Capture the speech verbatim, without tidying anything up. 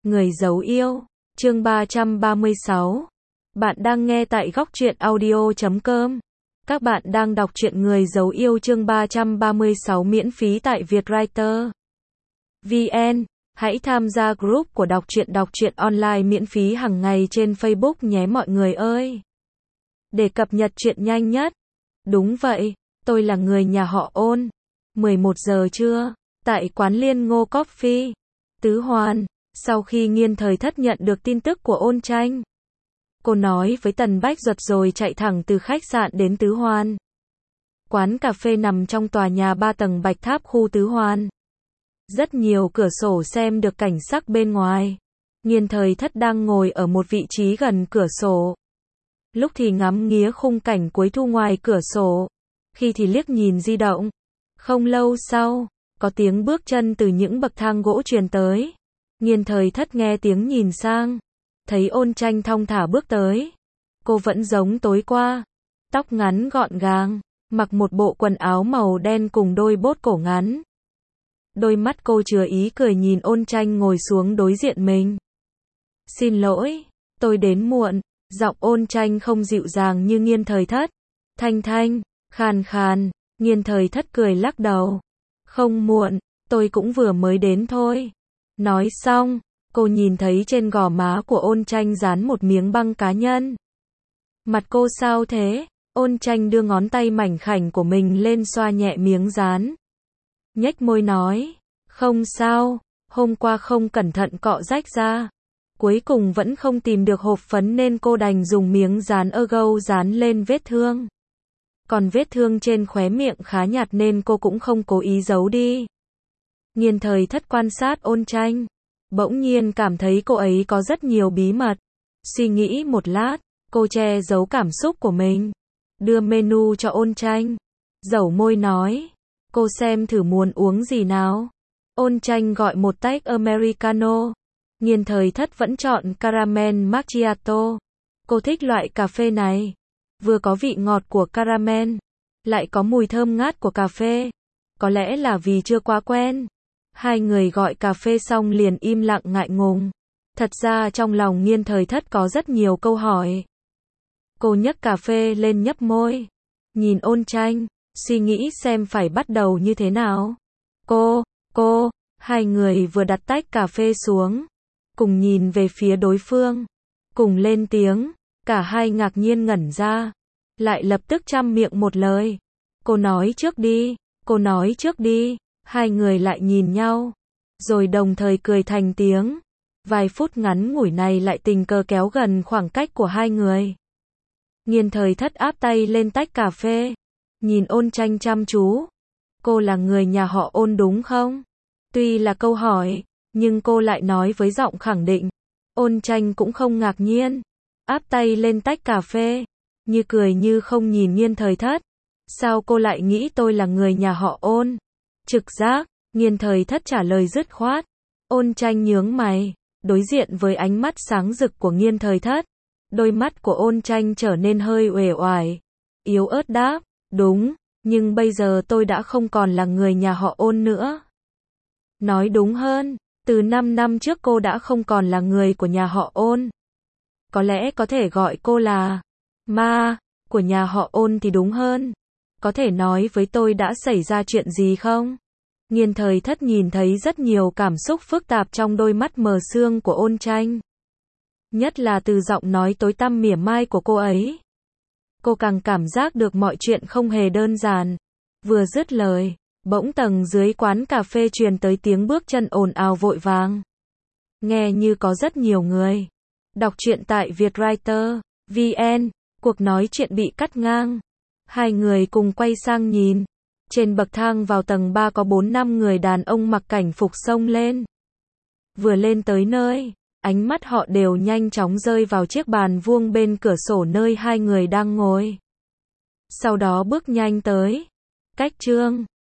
Người giấu yêu, chương ba trăm ba mươi sáu. Bạn đang nghe tại góc truyện audio chấm com. Các bạn đang đọc truyện Người giấu yêu chương ba trăm ba mươi sáu miễn phí tại Vietwriter vê en. Hãy tham gia group của đọc truyện đọc truyện online miễn phí hàng ngày trên Facebook nhé mọi người ơi. Để cập nhật truyện nhanh nhất. Đúng vậy, tôi là người nhà họ Ôn. mười một giờ trưa, tại quán Liên Ngô Coffee, Tứ Hoàn. Sau khi Nghiên Thời Thất nhận được tin tức của Ôn Tranh, cô nói với Tần Bách Duật rồi chạy thẳng từ khách sạn đến Tứ Hoàn. Quán cà phê nằm trong tòa nhà ba tầng Bạch Tháp khu Tứ Hoàn. Rất nhiều cửa sổ xem được cảnh sắc bên ngoài. Nghiên Thời Thất đang ngồi ở một vị trí gần cửa sổ. Lúc thì ngắm nghía khung cảnh cuối thu ngoài cửa sổ, khi thì liếc nhìn di động. Không lâu sau, có tiếng bước chân từ những bậc thang gỗ truyền tới. Nghiên Thời Thất nghe tiếng nhìn sang, thấy Ôn Tranh thong thả bước tới. Cô vẫn giống tối qua, tóc ngắn gọn gàng, mặc một bộ quần áo màu đen cùng đôi bốt cổ ngắn. Đôi mắt cô chứa ý cười nhìn Ôn Tranh ngồi xuống đối diện mình. Xin lỗi, tôi đến muộn. Giọng Ôn Tranh không dịu dàng như Nghiên Thời Thất. Thanh thanh, khàn khàn. Nghiên Thời Thất cười lắc đầu. Không muộn, tôi cũng vừa mới đến thôi. Nói xong, cô nhìn thấy trên gò má của Ôn Tranh dán một miếng băng cá nhân. Mặt cô sao thế? Ôn Tranh đưa ngón tay mảnh khảnh của mình lên xoa nhẹ miếng dán. Nhếch môi nói, không sao, hôm qua không cẩn thận cọ rách ra. Cuối cùng vẫn không tìm được hộp phấn nên cô đành dùng miếng dán ergo dán lên vết thương. Còn vết thương trên khóe miệng khá nhạt nên cô cũng không cố ý giấu đi. Nghiên Thời Thất quan sát Ôn Tranh, bỗng nhiên cảm thấy cô ấy có rất nhiều bí mật. Suy nghĩ một lát, cô che giấu cảm xúc của mình, đưa menu cho Ôn Tranh, dẩu môi nói, cô xem thử muốn uống gì nào. Ôn Tranh gọi một tách Americano. Nghiên Thời Thất vẫn chọn caramel macchiato. Cô thích loại cà phê này, vừa có vị ngọt của caramel, lại có mùi thơm ngát của cà phê. Có lẽ là vì chưa quá quen. Hai người gọi cà phê xong liền im lặng ngại ngùng. Thật ra trong lòng Nghiên Thời Thất có rất nhiều câu hỏi. Cô nhấc cà phê lên nhấp môi, nhìn Ôn Tranh, suy nghĩ xem phải bắt đầu như thế nào. Cô, cô, hai người vừa đặt tách cà phê xuống, cùng nhìn về phía đối phương, cùng lên tiếng, cả hai ngạc nhiên ngẩn ra, lại lập tức trăm miệng một lời. Cô nói trước đi, cô nói trước đi. Hai người lại nhìn nhau, rồi đồng thời cười thành tiếng. Vài phút ngắn ngủi này lại tình cờ kéo gần khoảng cách của hai người. Nghiên Thời Thất áp tay lên tách cà phê, nhìn Ôn Tranh chăm chú. Cô là người nhà họ Ôn đúng không? Tuy là câu hỏi, nhưng cô lại nói với giọng khẳng định. Ôn Tranh cũng không ngạc nhiên, áp tay lên tách cà phê, như cười như không nhìn Nghiên Thời Thất. Sao cô lại nghĩ tôi là người nhà họ Ôn? Trực giác, Nghiên Thời Thất trả lời dứt khoát. Ôn Tranh nhướng mày, đối diện với ánh mắt sáng rực của Nghiên Thời Thất. Đôi mắt của Ôn Tranh trở nên hơi uể oải, yếu ớt đáp, đúng, nhưng bây giờ tôi đã không còn là người nhà họ Ôn nữa. Nói đúng hơn, từ năm năm trước cô đã không còn là người của nhà họ Ôn. Có lẽ có thể gọi cô là ma của nhà họ Ôn thì đúng hơn. Có thể nói với tôi đã xảy ra chuyện gì không? Nghiên Thời Thất nhìn thấy rất nhiều cảm xúc phức tạp trong đôi mắt mờ sương của Ôn Tranh. Nhất là từ giọng nói tối tăm mỉa mai của cô ấy. Cô càng cảm giác được mọi chuyện không hề đơn giản. Vừa dứt lời, bỗng tầng dưới quán cà phê truyền tới tiếng bước chân ồn ào vội vàng. Nghe như có rất nhiều người. Đọc truyện tại Vietwriter vê en. Cuộc nói chuyện bị cắt ngang. Hai người cùng quay sang nhìn. Trên bậc thang vào tầng ba có bốn năm người đàn ông mặc cảnh phục xông lên. Vừa lên tới nơi, ánh mắt họ đều nhanh chóng rơi vào chiếc bàn vuông bên cửa sổ nơi hai người đang ngồi. Sau đó bước nhanh tới. Cách Trương,